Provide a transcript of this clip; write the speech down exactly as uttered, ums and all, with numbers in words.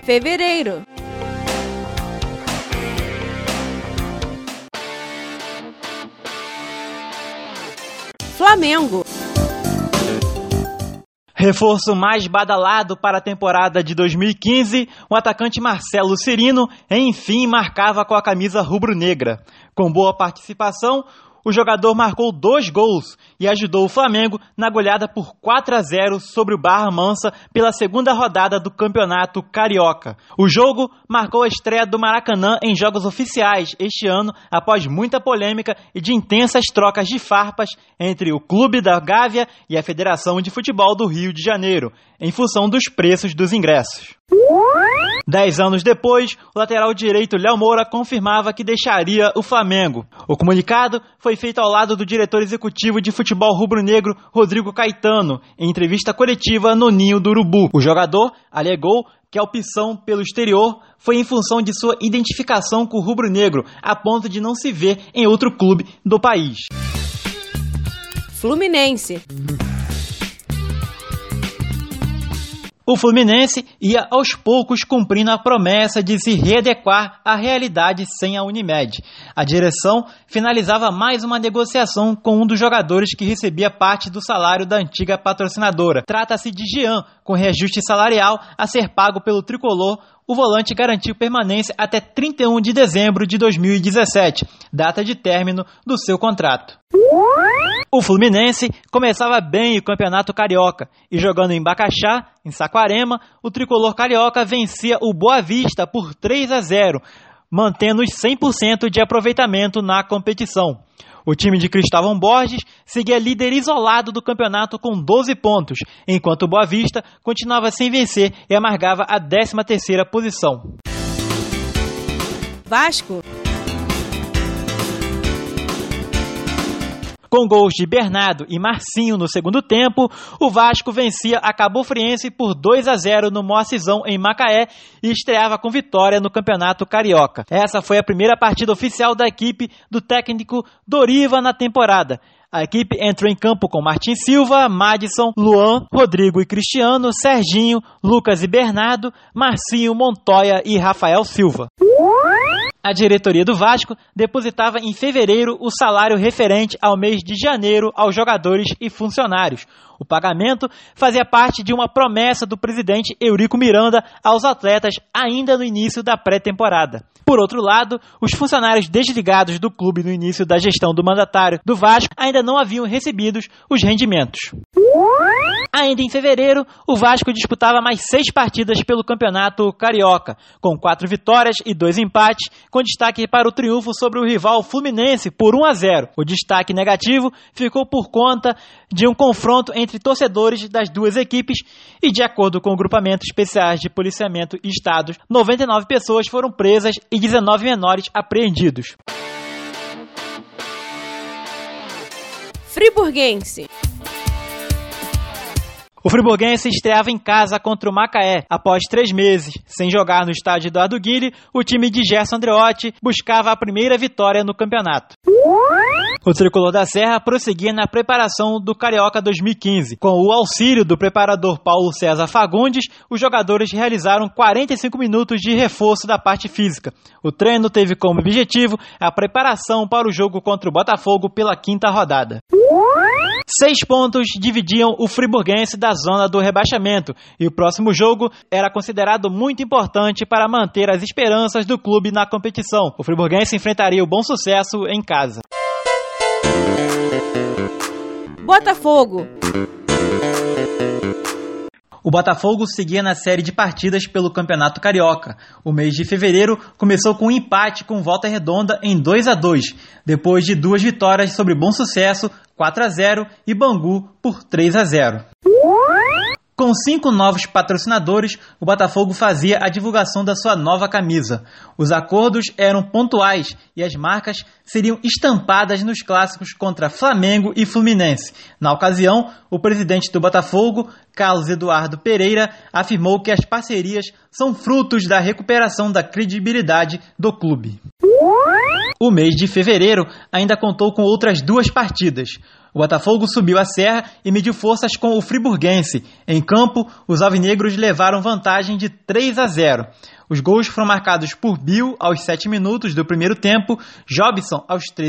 Fevereiro. Flamengo. Reforço mais badalado para a temporada de dois mil e quinze, o atacante Marcelo Cirino, enfim, marcava com a camisa rubro-negra. Com boa participação, o jogador marcou dois gols e ajudou o Flamengo na goleada por quatro a zero sobre o Barra Mansa pela segunda rodada do Campeonato Carioca. O jogo marcou a estreia do Maracanã em jogos oficiais este ano, após muita polêmica e de intensas trocas de farpas entre o Clube da Gávea e a Federação de Futebol do Rio de Janeiro, em função dos preços dos ingressos. Dez anos depois, o lateral direito Léo Moura confirmava que deixaria o Flamengo. O comunicado foi feito ao lado do diretor executivo de futebol rubro-negro Rodrigo Caetano, em entrevista coletiva no Ninho do Urubu. O jogador alegou que a opção pelo exterior foi em função de sua identificação com o rubro-negro, a ponto de não se ver em outro clube do país. Fluminense. O Fluminense ia aos poucos cumprindo a promessa de se readequar à realidade sem a Unimed. A direção finalizava mais uma negociação com um dos jogadores que recebia parte do salário da antiga patrocinadora. Trata-se de Jean, com reajuste salarial a ser pago pelo tricolor. O volante garantiu permanência até trinta e um de dezembro de dois mil e dezessete, data de término do seu contrato. O Fluminense começava bem o Campeonato Carioca e, jogando em Bacaxá, em Saquarema, o tricolor carioca vencia o Boa Vista por três a zero, mantendo os cem por cento de aproveitamento na competição. O time de Cristóvão Borges seguia líder isolado do campeonato com doze pontos, enquanto o Boa Vista continuava sem vencer e amargava a décima terceira posição. Vasco. Com gols de Bernardo e Marcinho no segundo tempo, o Vasco vencia a Cabo Friense por dois a zero no Moacizão em Macaé e estreava com vitória no Campeonato Carioca. Essa foi a primeira partida oficial da equipe do técnico Doriva na temporada. A equipe entrou em campo com Martin Silva, Madison, Luan, Rodrigo e Cristiano, Serginho, Lucas e Bernardo, Marcinho, Montoya e Rafael Silva. A diretoria do Vasco depositava em fevereiro o salário referente ao mês de janeiro aos jogadores e funcionários. O pagamento fazia parte de uma promessa do presidente Eurico Miranda aos atletas ainda no início da pré-temporada. Por outro lado, os funcionários desligados do clube no início da gestão do mandatário do Vasco ainda não haviam recebido os rendimentos. Ainda em fevereiro, o Vasco disputava mais seis partidas pelo Campeonato Carioca, com quatro vitórias e dois empates, com destaque para o triunfo sobre o rival Fluminense por um a zero. O destaque negativo ficou por conta de um confronto entre torcedores das duas equipes e, de acordo com o Grupamento Especiais de Policiamento e Estados, noventa e nove pessoas foram presas e dezenove menores apreendidos. Friburguense. O Friburguense estreava em casa contra o Macaé. Após três meses sem jogar no estádio Eduardo Guille, o time de Gerson Andreotti buscava a primeira vitória no campeonato. O tricolor da Serra prosseguia na preparação do Carioca dois mil e quinze. Com o auxílio do preparador Paulo César Fagundes, os jogadores realizaram quarenta e cinco minutos de reforço da parte física. O treino teve como objetivo a preparação para o jogo contra o Botafogo pela quinta rodada. Seis pontos dividiam o Friburguense da zona do rebaixamento e o próximo jogo era considerado muito importante para manter as esperanças do clube na competição. O Friburguense enfrentaria o Bom Sucesso em casa. Botafogo. O Botafogo seguia na série de partidas pelo Campeonato Carioca. O mês de fevereiro começou com um empate com Volta Redonda em dois a dois, depois de duas vitórias sobre Bom Sucesso, quatro a zero, e Bangu por três a zero. Com cinco novos patrocinadores, o Botafogo fazia a divulgação da sua nova camisa. Os acordos eram pontuais e as marcas seriam estampadas nos clássicos contra Flamengo e Fluminense. Na ocasião, o presidente do Botafogo, Carlos Eduardo Pereira, afirmou que as parcerias são frutos da recuperação da credibilidade do clube. O mês de fevereiro ainda contou com outras duas partidas. O Botafogo subiu a serra e mediu forças com o Friburguense. Em campo, os alvinegros levaram vantagem de três a zero. Os gols foram marcados por Bill aos sete minutos do primeiro tempo, Jobson aos treze